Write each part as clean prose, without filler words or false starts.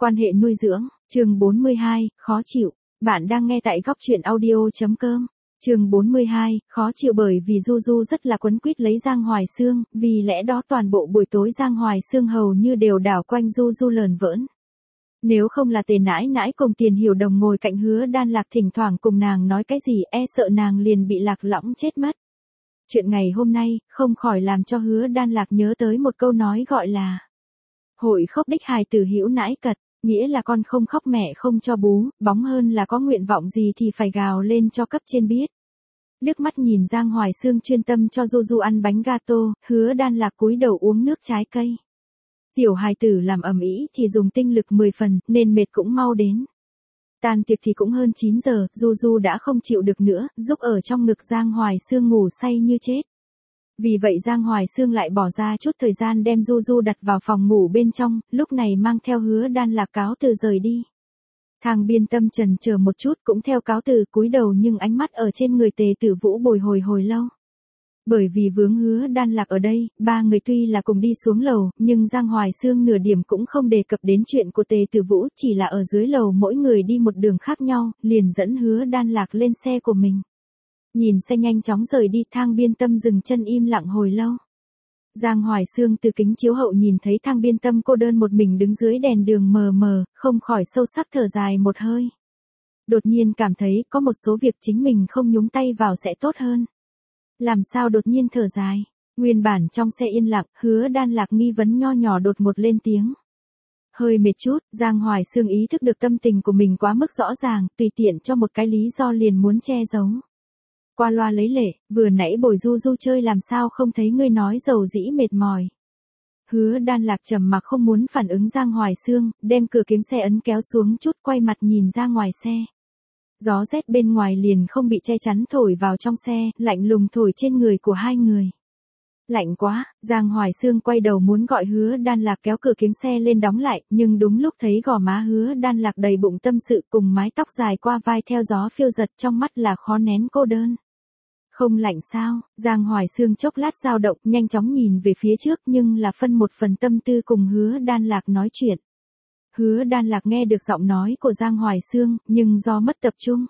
Quan hệ nuôi dưỡng, chương 42, khó chịu. Bạn đang nghe tại góc truyện audio.com. Chương 42, khó chịu bởi vì Du Du rất là quấn quýt lấy Giang Hoài Xương, vì lẽ đó toàn bộ buổi tối Giang Hoài Xương hầu như đều đảo quanh Du Du lờn vỡn. Nếu không là Tề nãi nãi cùng Tiền Hiểu Đồng ngồi cạnh Hứa Đan Lạc thỉnh thoảng cùng nàng nói cái gì e sợ nàng liền bị lạc lõng chết mất. Chuyện ngày hôm nay, không khỏi làm cho Hứa Đan Lạc nhớ tới một câu nói gọi là hội khóc đích hài tử hữu nãi cật, nghĩa là con không khóc mẹ không cho bú, bóng hơn là có nguyện vọng gì thì phải gào lên cho cấp trên biết. Liếc mắt nhìn Giang Hoài Xương chuyên tâm cho Du Du ăn bánh gato, Hứa Đan Lạc cúi đầu uống nước trái cây. Tiểu hài tử làm ầm ĩ thì dùng tinh lực 10 phần, nên mệt cũng mau đến. Tan tiệc thì cũng hơn 9 giờ, Du Du đã không chịu được nữa, giúp ở trong ngực Giang Hoài Xương ngủ say như chết. Vì vậy Giang Hoài Xương lại bỏ ra chút thời gian đem Du Du đặt vào phòng ngủ bên trong, lúc này mang theo Hứa Đan Lạc cáo từ rời đi. Thang Biên Tâm chần chờ một chút cũng theo cáo từ cúi đầu nhưng ánh mắt ở trên người Tề Tử Vũ bồi hồi lâu. Bởi vì vướng Hứa Đan Lạc ở đây, ba người tuy là cùng đi xuống lầu, nhưng Giang Hoài Xương nửa điểm cũng không đề cập đến chuyện của Tề Tử Vũ, chỉ là ở dưới lầu mỗi người đi một đường khác nhau, liền dẫn Hứa Đan Lạc lên xe của mình. Nhìn xe nhanh chóng rời đi, Thang Biên Tâm dừng chân im lặng hồi lâu. Giang Hoài Xương từ kính chiếu hậu nhìn thấy Thang Biên Tâm cô đơn một mình đứng dưới đèn đường mờ mờ, không khỏi sâu sắc thở dài một hơi. Đột nhiên cảm thấy có một số việc chính mình không nhúng tay vào sẽ tốt hơn. Làm sao đột nhiên thở dài? Nguyên bản trong xe yên lặng, Hứa Đan Lạc nghi vấn nho nhỏ đột ngột lên tiếng. Hơi mệt chút, Giang Hoài Xương ý thức được tâm tình của mình quá mức rõ ràng, tùy tiện cho một cái lý do liền muốn che giấu. Qua loa lấy lệ, vừa nãy bồi Du Du chơi làm sao không thấy ngươi nói dầu dĩ mệt mỏi. Hứa Đan Lạc trầm mặc không muốn phản ứng Giang Hoài Xương, đem cửa kính xe ấn kéo xuống chút, quay mặt nhìn ra ngoài xe. Gió rét bên ngoài liền không bị che chắn thổi vào trong xe, lạnh lùng thổi trên người của hai người. Lạnh quá, Giang Hoài Xương quay đầu muốn gọi Hứa Đan Lạc kéo cửa kính xe lên đóng lại, nhưng đúng lúc thấy gò má Hứa Đan Lạc đầy bụng tâm sự cùng mái tóc dài qua vai theo gió phiêu giật, trong mắt là khó nén cô đơn. Không lạnh sao? Giang Hoài Xương chốc lát dao động, nhanh chóng nhìn về phía trước nhưng là phân một phần tâm tư cùng Hứa Đan Lạc nói chuyện. Hứa Đan Lạc nghe được giọng nói của Giang Hoài Xương, nhưng do mất tập trung.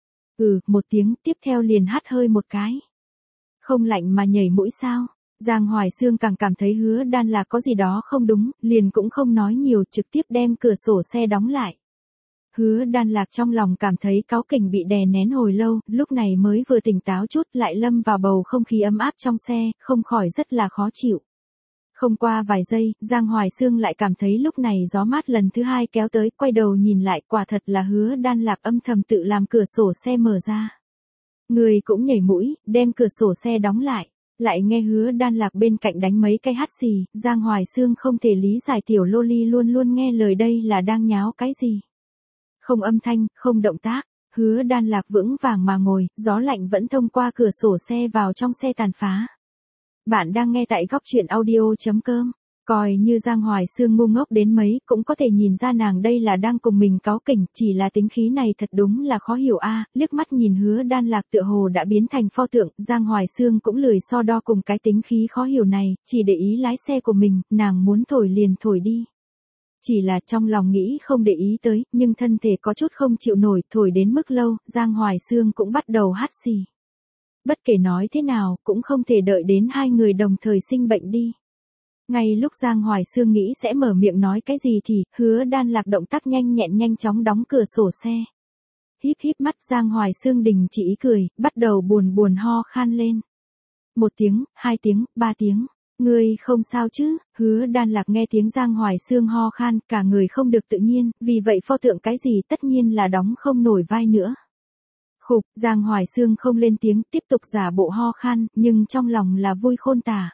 Một tiếng, tiếp theo liền hắt hơi một cái. Không lạnh mà nhảy mũi sao? Giang Hoài Xương càng cảm thấy Hứa Đan Lạc có gì đó không đúng, liền cũng không nói nhiều, trực tiếp đem cửa sổ xe đóng lại. Hứa Đan Lạc trong lòng cảm thấy cáu kỉnh bị đè nén hồi lâu, lúc này mới vừa tỉnh táo chút lại lâm vào bầu không khí ấm áp trong xe, không khỏi rất là khó chịu. Không qua vài giây, Giang Hoài Xương lại cảm thấy lúc này gió mát lần thứ hai kéo tới, quay đầu nhìn lại, quả thật là Hứa Đan Lạc âm thầm tự làm cửa sổ xe mở ra. Người cũng nhảy mũi, đem cửa sổ xe đóng lại. Lại nghe Hứa Đan Lạc bên cạnh đánh mấy cái hắt xì, Giang Hoài Xương không thể lý giải tiểu loli luôn luôn nghe lời đây là đang nháo cái gì. Không âm thanh, không động tác, Hứa Đan Lạc vững vàng mà ngồi, gió lạnh vẫn thông qua cửa sổ xe vào trong xe tàn phá. Bạn đang nghe tại góc truyện audio.com. Coi như Giang Hoài Xương ngu ngốc đến mấy, cũng có thể nhìn ra nàng đây là đang cùng mình cáu kỉnh, chỉ là tính khí này thật đúng là khó hiểu a. Liếc mắt nhìn Hứa Đan Lạc tựa hồ đã biến thành pho tượng, Giang Hoài Xương cũng lười so đo cùng cái tính khí khó hiểu này, chỉ để ý lái xe của mình, nàng muốn thổi liền thổi đi. Chỉ là trong lòng nghĩ không để ý tới, nhưng thân thể có chút không chịu nổi, thổi đến mức lâu, Giang Hoài Xương cũng bắt đầu hắt xì. Bất kể nói thế nào, cũng không thể đợi đến hai người đồng thời sinh bệnh đi. Ngay lúc Giang Hoài Xương nghĩ sẽ mở miệng nói cái gì thì, Hứa Đan Lạc động tác nhanh nhẹn nhanh chóng đóng cửa sổ xe. Híp híp mắt, Giang Hoài Xương đình chỉ ý cười, bắt đầu buồn ho khan lên. 1 tiếng, 2 tiếng, 3 tiếng. Ngươi không sao chứ? Hứa Đan Lạc nghe tiếng Giang Hoài Xương ho khan, cả người không được tự nhiên, vì vậy pho tượng cái gì tất nhiên là đóng không nổi vai nữa. Khục, Giang Hoài Xương không lên tiếng, tiếp tục giả bộ ho khan, nhưng trong lòng là vui khôn tả.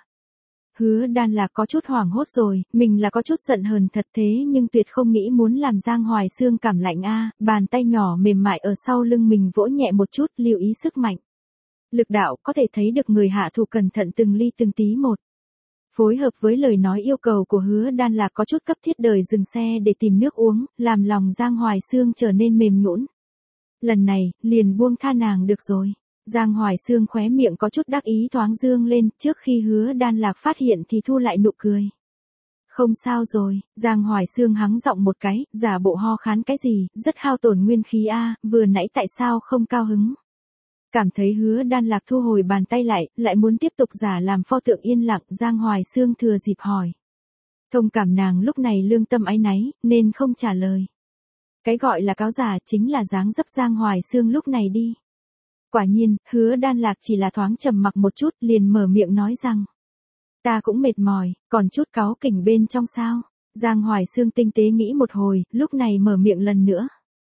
Hứa Đan Lạc có chút hoảng hốt rồi, mình là có chút giận hờn thật thế nhưng tuyệt không nghĩ muốn làm Giang Hoài Xương cảm lạnh a. Bàn tay nhỏ mềm mại ở sau lưng mình vỗ nhẹ một chút, lưu ý sức mạnh. Lực đạo có thể thấy được người hạ thủ cẩn thận từng ly từng tí một. Phối hợp với lời nói yêu cầu của Hứa Đan Lạc có chút cấp thiết đời dừng xe để tìm nước uống, làm lòng Giang Hoài Xương trở nên mềm nhũn. Lần này, liền buông tha nàng được rồi. Giang Hoài Xương khóe miệng có chút đắc ý thoáng dương lên, trước khi Hứa Đan Lạc phát hiện thì thu lại nụ cười. Không sao rồi, Giang Hoài Xương hắng giọng một cái, giả bộ ho khán cái gì, rất hao tổn nguyên khí a, vừa nãy tại sao không cao hứng. Cảm thấy Hứa Đan Lạc thu hồi bàn tay lại muốn tiếp tục giả làm pho tượng yên lặng, Giang Hoài Xương thừa dịp hỏi. Thông cảm nàng lúc này lương tâm áy náy, nên không trả lời. Cái gọi là cáo giả chính là dáng dấp Giang Hoài Xương lúc này đi. Quả nhiên, Hứa Đan Lạc chỉ là thoáng trầm mặc một chút liền mở miệng nói rằng. Ta cũng mệt mỏi, còn chút cáu kỉnh bên trong sao. Giang Hoài Xương tinh tế nghĩ một hồi, lúc này mở miệng lần nữa.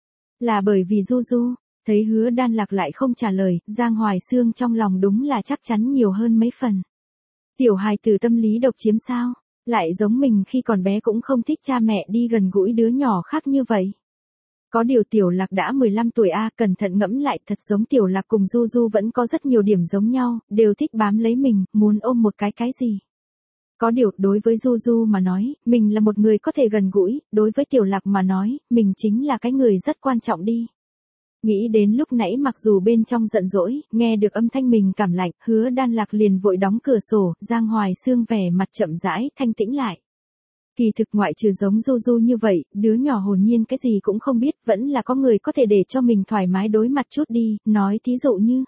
Là bởi vì Du Du, thấy Hứa Đan Lạc lại không trả lời, Giang Hoài Xương trong lòng đúng là chắc chắn nhiều hơn mấy phần. Tiểu hài tử tâm lý độc chiếm sao, lại giống mình khi còn bé cũng không thích cha mẹ đi gần gũi đứa nhỏ khác như vậy. Có điều Tiểu Lạc đã 15 tuổi a, cẩn thận ngẫm lại thật giống Tiểu Lạc cùng Du Du vẫn có rất nhiều điểm giống nhau, đều thích bám lấy mình, muốn ôm một cái gì. Có điều đối với Du Du mà nói, mình là một người có thể gần gũi, đối với Tiểu Lạc mà nói, mình chính là cái người rất quan trọng đi. Nghĩ đến lúc nãy mặc dù bên trong giận dỗi, nghe được âm thanh mình cảm lạnh, Hứa Đan Lạc liền vội đóng cửa sổ, Giang Hoài Xương vẻ mặt chậm rãi, thanh tĩnh lại. Kỳ thực ngoại trừ giống Du Du như vậy, đứa nhỏ hồn nhiên cái gì cũng không biết, vẫn là có người có thể để cho mình thoải mái đối mặt chút đi, nói thí dụ như.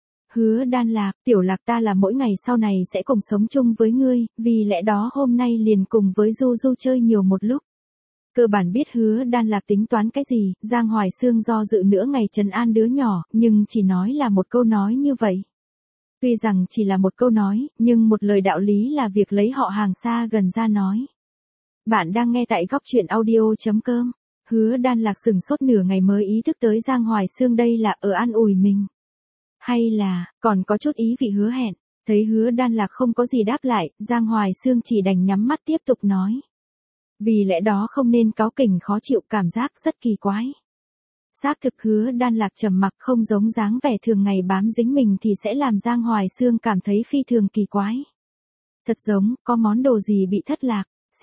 Hứa Đan Lạc, Tiểu Lạc ta là mỗi ngày sau này sẽ cùng sống chung với ngươi, vì lẽ đó hôm nay liền cùng với Du Du chơi nhiều một lúc. Cơ bản biết Hứa Đan Lạc tính toán cái gì, Giang Hoài Xương do dự nữa ngày trấn an đứa nhỏ, nhưng chỉ nói là một câu nói như vậy. Tuy rằng chỉ là một câu nói, nhưng một lời đạo lý là việc lấy họ hàng xa gần ra nói. Bạn đang nghe tại góc truyện audio.com. Hứa Đan Lạc sừng sốt nửa ngày mới ý thức tới Giang Hoài Xương đây là ở an ủi mình. Hay là, còn có chút ý vị hứa hẹn, thấy Hứa Đan Lạc không có gì đáp lại, Giang Hoài Xương chỉ đành nhắm mắt tiếp tục nói. Vì lẽ đó không nên cáu kỉnh khó chịu, cảm giác rất kỳ quái. Xác thực Hứa Đan Lạc trầm mặc không giống dáng vẻ thường ngày bám dính mình thì sẽ làm Giang Hoài Xương cảm thấy phi thường kỳ quái. Thật giống, có món đồ gì bị thất lạc.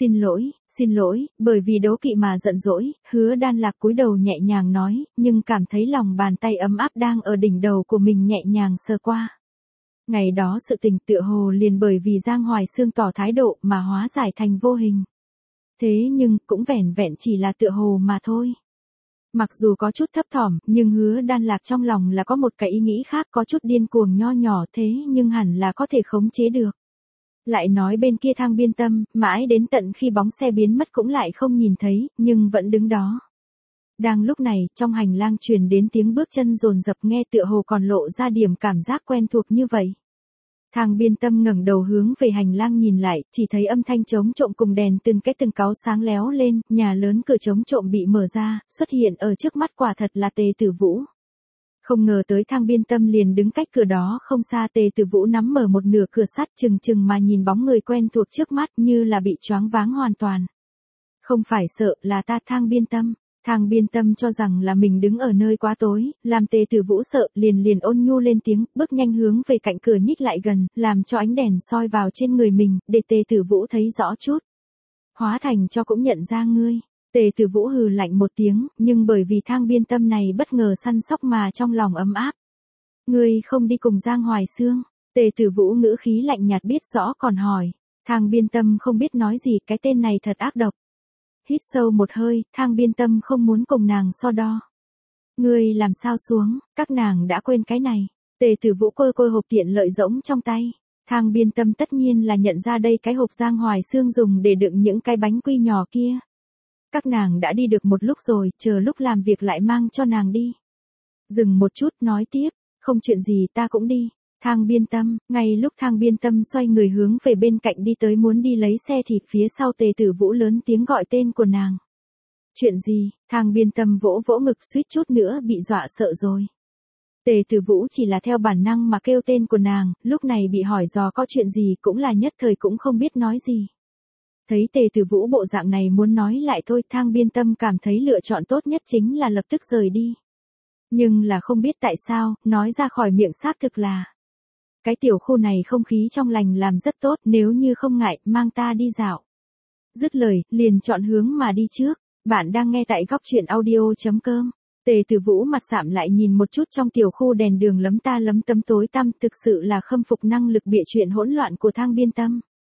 Xin lỗi, bởi vì đố kỵ mà giận dỗi, Hứa Đan Lạc cúi đầu nhẹ nhàng nói, nhưng cảm thấy lòng bàn tay ấm áp đang ở đỉnh đầu của mình nhẹ nhàng sờ qua. Ngày đó sự tình tựa hồ liền bởi vì Giang Hoài Xương tỏ thái độ mà hóa giải thành vô hình. Thế nhưng, cũng vẻn vẹn chỉ là tựa hồ mà thôi. Mặc dù có chút thấp thỏm, nhưng Hứa Đan Lạc trong lòng là có một cái ý nghĩ khác, có chút điên cuồng nho nhỏ thế nhưng hẳn là có thể khống chế được. Lại nói bên kia Thang Biên Tâm, mãi đến tận khi bóng xe biến mất cũng lại không nhìn thấy, nhưng vẫn đứng đó. Đang lúc này, trong hành lang truyền đến tiếng bước chân dồn dập nghe tựa hồ còn lộ ra điểm cảm giác quen thuộc như vậy. Thang Biên Tâm ngẩng đầu hướng về hành lang nhìn lại, chỉ thấy âm thanh trống trộm cùng đèn từng cáu sáng léo lên, nhà lớn cửa trống trộm bị mở ra, xuất hiện ở trước mắt quả thật là Tề Tử Vũ. Không ngờ tới Thang Biên Tâm liền đứng cách cửa đó không xa, Tề Tử Vũ nắm mở một nửa cửa sắt chừng mà nhìn bóng người quen thuộc trước mắt như là bị choáng váng hoàn toàn. Không phải sợ là ta Thang Biên Tâm. Thang Biên Tâm cho rằng là mình đứng ở nơi quá tối, làm Tề Tử Vũ sợ, liền ôn nhu lên tiếng, bước nhanh hướng về cạnh cửa nhích lại gần, làm cho ánh đèn soi vào trên người mình, để Tề Tử Vũ thấy rõ chút. Hóa thành cho cũng nhận ra ngươi. Tề Tử Vũ hừ lạnh một tiếng, nhưng bởi vì Thang Biên Tâm này bất ngờ săn sóc mà trong lòng ấm áp. Ngươi không đi cùng Giang Hoài Xương. Tề Tử Vũ ngữ khí lạnh nhạt biết rõ còn hỏi. Thang Biên Tâm không biết nói gì, cái tên này thật ác độc. Hít sâu một hơi, Thang Biên Tâm không muốn cùng nàng so đo. Ngươi làm sao xuống, các nàng đã quên cái này. Tề Tử Vũ côi hộp tiện lợi rỗng trong tay. Thang Biên Tâm tất nhiên là nhận ra đây cái hộp Giang Hoài Xương dùng để đựng những cái bánh quy nhỏ kia. Các nàng đã đi được một lúc rồi, chờ lúc làm việc lại mang cho nàng đi. Dừng một chút nói tiếp, không chuyện gì ta cũng đi. Thang Biên Tâm, ngay lúc Thang Biên Tâm xoay người hướng về bên cạnh đi tới muốn đi lấy xe thì phía sau Tề Tử Vũ lớn tiếng gọi tên của nàng. Chuyện gì? Thang Biên Tâm vỗ ngực suýt chút nữa bị dọa sợ rồi. Tề Tử Vũ chỉ là theo bản năng mà kêu tên của nàng, lúc này bị hỏi dò có chuyện gì cũng là nhất thời cũng không biết nói gì. Thấy Tề Tử Vũ bộ dạng này muốn nói lại thôi, Thang Biên Tâm cảm thấy lựa chọn tốt nhất chính là lập tức rời đi. Nhưng là không biết tại sao, nói ra khỏi miệng xác thực là. Cái tiểu khu này không khí trong lành làm rất tốt, nếu như không ngại, mang ta đi dạo. Dứt lời, liền chọn hướng mà đi trước. Bạn đang nghe tại góc truyện audio.com. Tề Tử Vũ mặt sạm lại nhìn một chút trong tiểu khu đèn đường lấm ta lấm tấm tối tăm, thực sự là khâm phục năng lực bịa chuyện hỗn loạn của Thang Biên Tâm.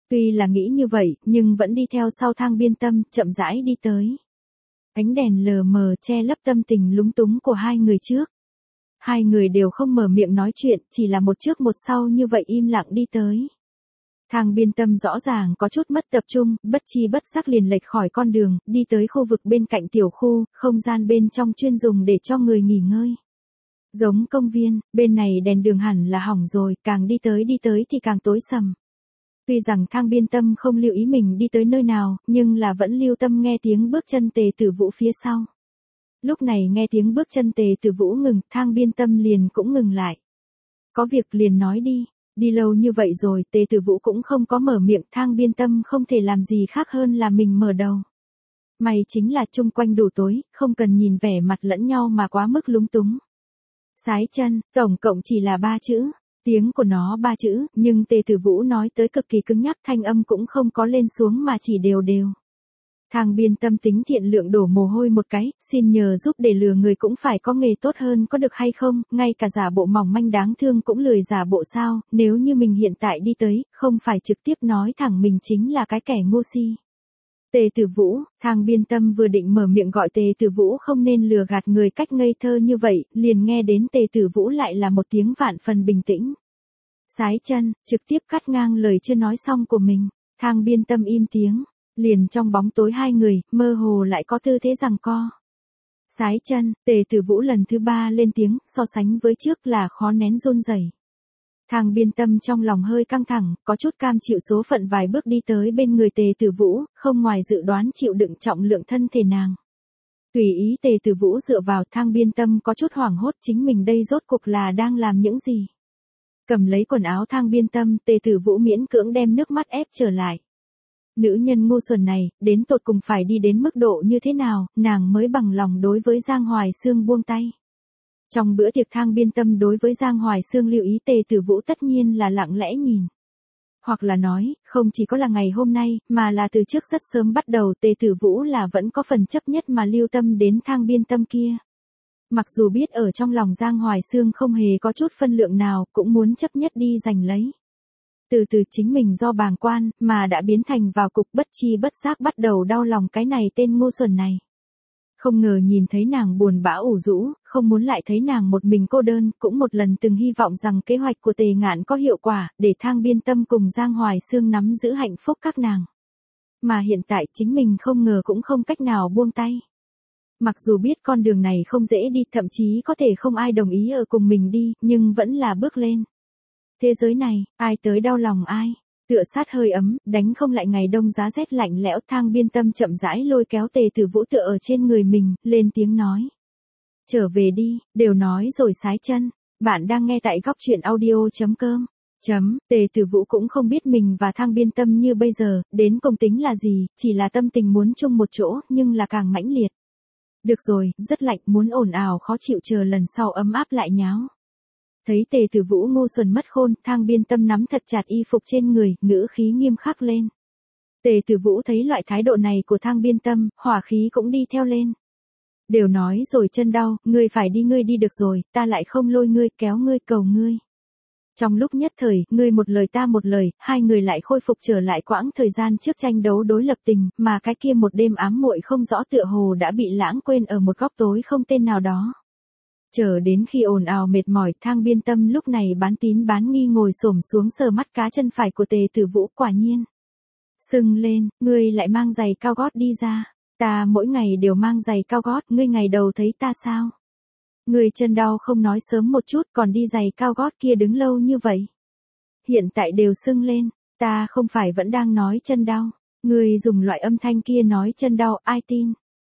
Tuy là nghĩ như vậy, nhưng vẫn đi theo sau Thang Biên Tâm, chậm rãi đi tới. Ánh đèn lờ mờ che lấp tâm tình lúng túng của hai người trước. Hai người đều không mở miệng nói chuyện, chỉ là một trước một sau như vậy im lặng đi tới. Thang Biên Tâm rõ ràng có chút mất tập trung, bất chi bất giác liền lệch khỏi con đường, đi tới khu vực bên cạnh tiểu khu, không gian bên trong chuyên dùng để cho người nghỉ ngơi. Giống công viên, bên này đèn đường hẳn là hỏng rồi, càng đi tới thì càng tối sầm. Tuy rằng Thang Biên Tâm không lưu ý mình đi tới nơi nào, nhưng là vẫn lưu tâm nghe tiếng bước chân Tề Tử Vũ phía sau. Lúc này nghe tiếng bước chân Tề Tử Vũ ngừng, Thang Biên Tâm liền cũng ngừng lại. Có việc liền nói đi, đi lâu như vậy rồi, Tề Tử Vũ cũng không có mở miệng, Thang Biên Tâm không thể làm gì khác hơn là mình mở đầu. May chính là chung quanh đủ tối, không cần nhìn vẻ mặt lẫn nhau mà quá mức lúng túng. Sái chân, tổng cộng chỉ là 3 chữ. Tiếng của nó 3 chữ, nhưng Tề Tử Vũ nói tới cực kỳ cứng nhắc, thanh âm cũng không có lên xuống mà chỉ đều đều. Thang Biên Tâm tính thiện lượng đổ mồ hôi một cái, xin nhờ giúp để lừa người cũng phải có nghề tốt hơn có được hay không, ngay cả giả bộ mỏng manh đáng thương cũng lười giả bộ sao, nếu như mình hiện tại đi tới, không phải trực tiếp nói thẳng mình chính là cái kẻ ngu si. Tề Tử Vũ, Thang Biên Tâm vừa định mở miệng gọi Tề Tử Vũ không nên lừa gạt người cách ngây thơ như vậy, liền nghe đến Tề Tử Vũ lại là một tiếng vạn phần bình tĩnh. Sái chân, trực tiếp cắt ngang lời chưa nói xong của mình, Thang Biên Tâm im tiếng, liền trong bóng tối hai người, mơ hồ lại có tư thế giằng co. Sái chân, Tề Tử Vũ lần thứ 3 lên tiếng, so sánh với trước là khó nén run rẩy. Thang Biên Tâm trong lòng hơi căng thẳng, có chút cam chịu số phận vài bước đi tới bên người Tề Tử Vũ, không ngoài dự đoán chịu đựng trọng lượng thân thể nàng. Tùy ý Tề Tử Vũ dựa vào, Thang Biên Tâm có chút hoảng hốt chính mình đây rốt cuộc là đang làm những gì. Cầm lấy quần áo Thang Biên Tâm, Tề Tử Vũ miễn cưỡng đem nước mắt ép trở lại. Nữ nhân ngu xuẩn này, đến tột cùng phải đi đến mức độ như thế nào, nàng mới bằng lòng đối với Giang Hoài Xương buông tay. Trong bữa tiệc Thang Biên Tâm đối với Giang Hoài Xương lưu ý Tề Tử Vũ tất nhiên là lặng lẽ nhìn. Hoặc là nói, không chỉ có là ngày hôm nay, mà là từ trước rất sớm bắt đầu Tề Tử Vũ là vẫn có phần chấp nhất mà lưu tâm đến Thang Biên Tâm kia. Mặc dù biết ở trong lòng Giang Hoài Xương không hề có chút phân lượng nào, cũng muốn chấp nhất đi giành lấy. Từ từ chính mình do bàng quan, mà đã biến thành vào cục bất chi bất giác bắt đầu đau lòng cái này tên ngu xuẩn này. Không ngờ nhìn thấy nàng buồn bã ủ rũ, không muốn lại thấy nàng một mình cô đơn, cũng một lần từng hy vọng rằng kế hoạch của Tề Ngạn có hiệu quả, để Thang Biên Tâm cùng Giang Hoài Xương nắm giữ hạnh phúc các nàng. Mà hiện tại chính mình không ngờ cũng không cách nào buông tay. Mặc dù biết con đường này không dễ đi, thậm chí có thể không ai đồng ý ở cùng mình đi, nhưng vẫn là bước lên. Thế giới này, ai tới đau lòng ai, tựa sát hơi ấm, đánh không lại ngày đông giá rét lạnh lẽo. Thang Biên Tâm chậm rãi lôi kéo Tề Tử Vũ tựa ở trên người mình, lên tiếng nói. Trở về đi, đều nói rồi sái chân, bạn đang nghe tại góc truyện audio.com. Tề Tử Vũ cũng không biết mình và Thang Biên Tâm như bây giờ, đến cùng tính là gì, chỉ là tâm tình muốn chung một chỗ, nhưng là càng mãnh liệt. Được rồi, rất lạnh, muốn ồn ào khó chịu, chờ lần sau ấm áp lại nháo. Thấy Tề Tử Vũ ngu xuẩn mất khôn, Thang Biên Tâm nắm thật chặt y phục trên người, ngữ khí nghiêm khắc lên. Tề Tử Vũ thấy loại thái độ này của Thang Biên Tâm, hỏa khí cũng đi theo lên. Đều nói rồi chân đau, ngươi phải đi, ngươi đi được rồi, ta lại không lôi ngươi, kéo ngươi, cầu ngươi. Trong lúc nhất thời, ngươi một lời ta một lời, hai người lại khôi phục trở lại quãng thời gian trước tranh đấu đối lập tình, mà cái kia một đêm ám muội không rõ tựa hồ đã bị lãng quên ở một góc tối không tên nào đó. Chờ đến khi ồn ào mệt mỏi, Thang Biên Tâm lúc này bán tín bán nghi ngồi xổm xuống sờ mắt cá chân phải của Tề Tử Vũ, quả nhiên. Sưng lên, ngươi lại mang giày cao gót đi ra. Ta mỗi ngày đều mang giày cao gót, ngươi ngày đầu thấy ta sao? Ngươi chân đau không nói sớm một chút, còn đi giày cao gót kia đứng lâu như vậy. Hiện tại đều sưng lên, ta không phải vẫn đang nói chân đau. Ngươi dùng loại âm thanh kia nói chân đau, ai tin?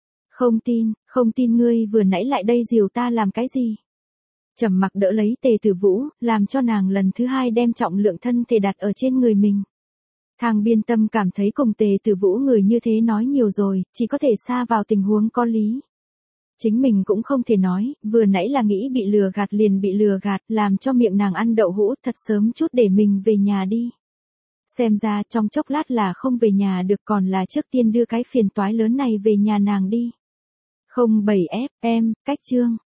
Không tin ngươi vừa nãy lại đây dìu ta làm cái gì? Trầm mặc đỡ lấy Tề Tử Vũ, làm cho nàng lần thứ 2 đem trọng lượng thân thể đặt ở trên người mình. Thang Biên Tâm cảm thấy cùng Tề Tử Vũ người như thế nói nhiều rồi, chỉ có thể sa vào tình huống có lý. Chính mình cũng không thể nói, vừa nãy là nghĩ bị lừa gạt liền bị lừa gạt, làm cho miệng nàng ăn đậu hũ thật sớm chút để mình về nhà đi. Xem ra trong chốc lát là không về nhà được, còn là trước tiên đưa cái phiền toái lớn này về nhà nàng đi. 07F, em, cách chương.